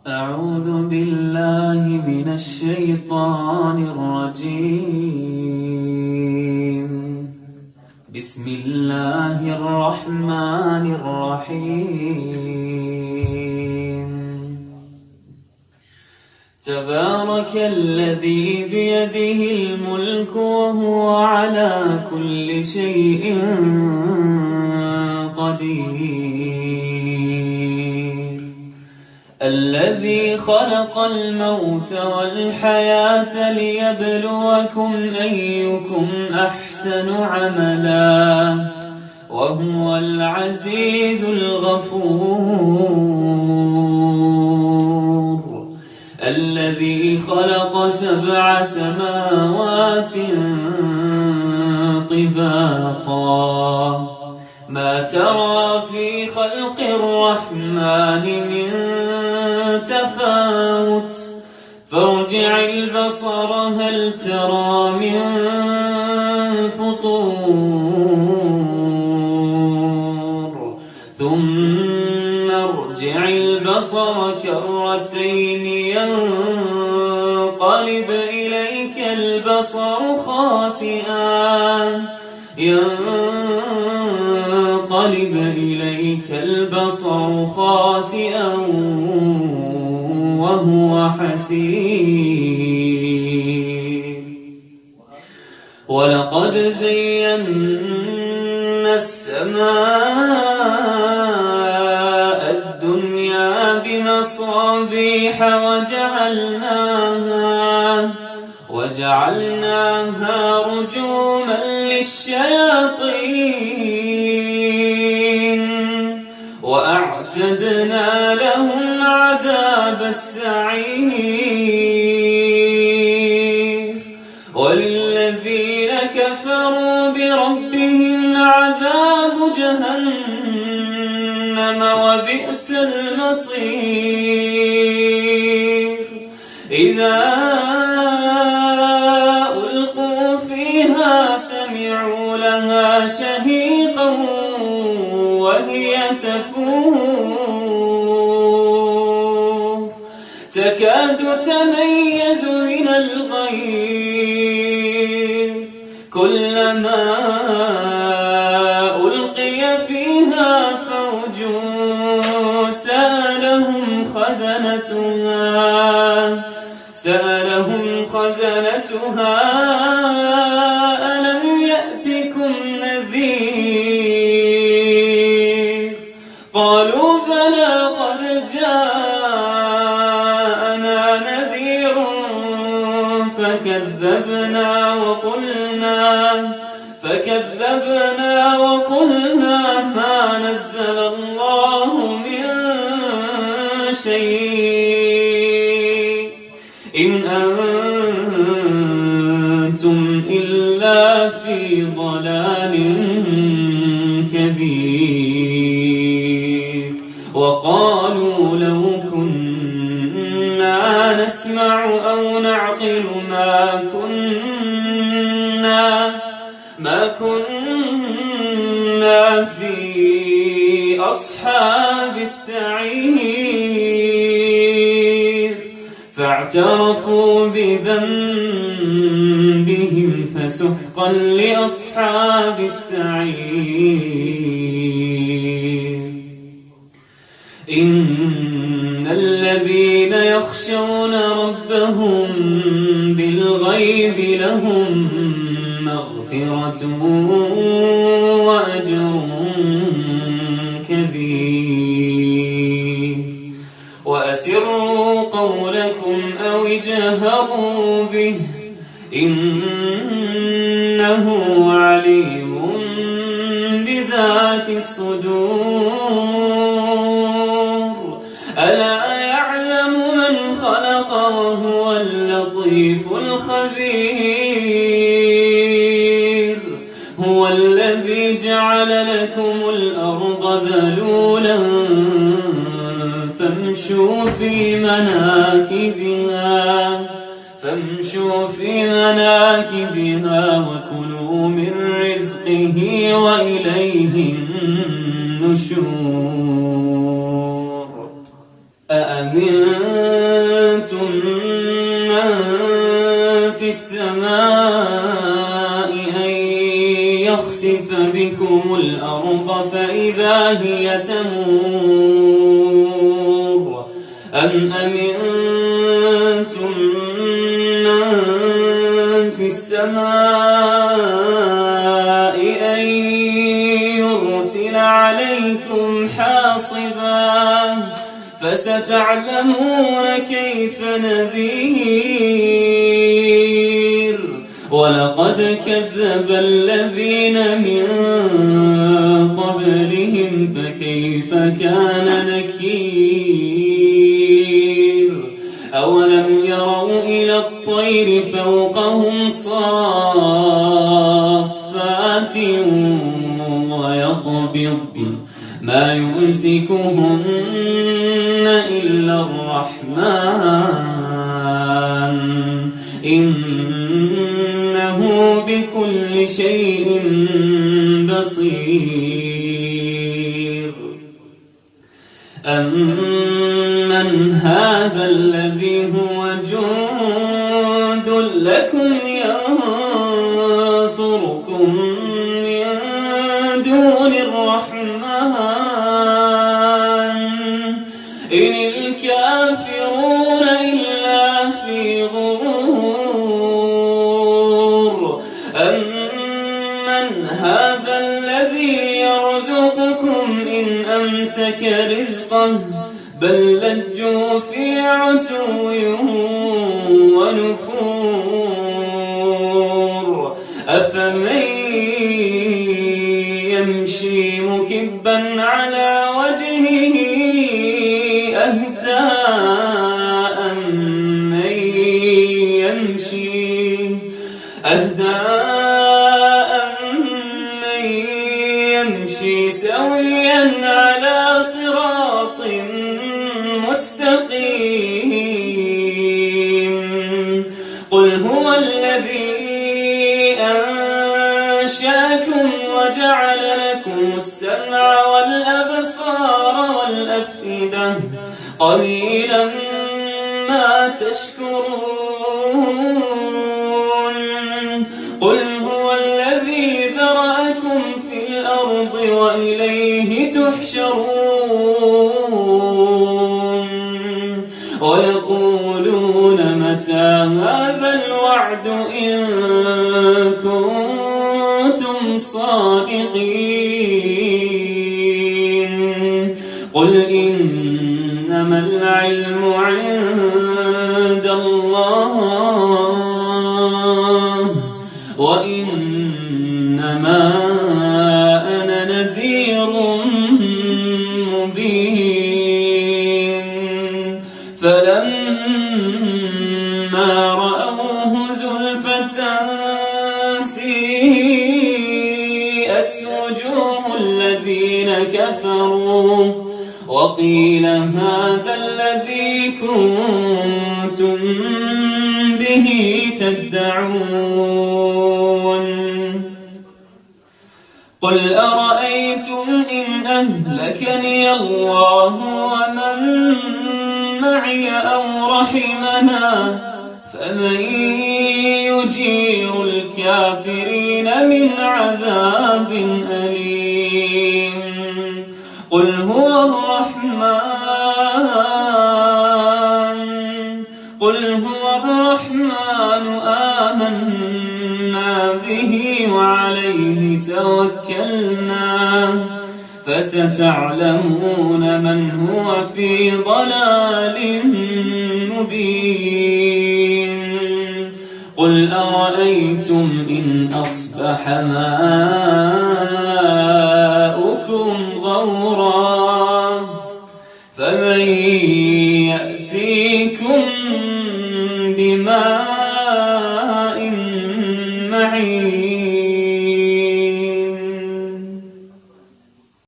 أعوذ بالله من الشيطان الرجيم. بسم الله الرحمن الرحيم. تبارك الذي بيده الملك وهو على كل شيء قدير. الذي خلق الموت والحياة ليبلوكم أيكم أحسن عملا وهو العزيز الغفور. الذي خلق 7 سماوات طباقا ما ترى في خلق الرحمن من تفاوت فارجع البصر هل ترى من فطور ثم ارجع البصر كرتين ينقلب إليك البصر خاسئا وهو حسير. ولقد زينا السماء الدنيا بمصابيح وجعلناها رجوما للشياطين وأعتدنا لهم عذاب السعير. وللذين كفروا بربهم عذاب جهنم وبئس المصير. إذا ألقوا فيها سمعوا لها شهيقا وهي تفور تكاد تميز من الغيظ كلما ألقي فيها فوج سألهم خزنتها ألم يأتكم نذير قالوا بلى قد جاءنا نذير فكذبنا وقلنا ما نزل الله من شيء إن أنتم إلا في ضلال كبير. وقالوا لو كنا نسمع أو نعقل ما كنا في أصحاب السعير. فاعترفوا بذنبهم فسحقا لأصحاب السعير. إن الذين يخشون ربهم بالغيب لهم مغفرة وأجر كبير. وأسروا قولكم أو اجهروا به إنه عليم بذات الصدور. ألا يعلم من خلق وهو اللطيف الخبير. هو الذي جعل لكم الأرض ذلولا فامشوا في مناكبها وكلوا من رزقه وإليه النشور. أأمنتم في السماء أن يخسف بكم الأرض فإذا هي تمور أم أمنتم من في السماء أن يرسل عليكم حاصبا فستعلمون كيف نذير ولقد كذب الذين من قبلهم فكيف كان نكير أولم يروا إلى الطير فوقهم صافات ويقبضن ما يمسكهن إلا الرحمن إنه بكل شيء بصير أمن هذا الذي هو جند لكم ينصركم من دون الرحمن إن الكافرون إلا في غرور أمن هذا الذي يرزقكم إن أمسك رزقه بل لجوا في عتو ونفور أفمن يمشي مكبا على وجهه أهدى أمن يمشي سويا على صراط مستقيم قل هو الذي أنشأكم وجعل لكم السمع والأبصار والأفئدة قليلا ما تشكرون قل هو الذي ذرأكم في الأرض وإليه تحشرون ويقولون متى هذا الوعد إن كنتم صادقين قل إنما العلم عند الله وإنما أنا نذير مبين فلما رأوه زلفة سيئت وجوه الذين كفروا وقيل هذا الذي كنتم به تدعون قل أرأيتم إن أهلكني الله ومن معي أو رحمنا فمن يجير الكافرين من عذاب أليم قل هو الرحمن آمنا به وعليه توكلنا فستعلمون من هو في ضلال مبين قل أرأيتم إن أصبح ماؤكم غورا فمن يأتيكم بماء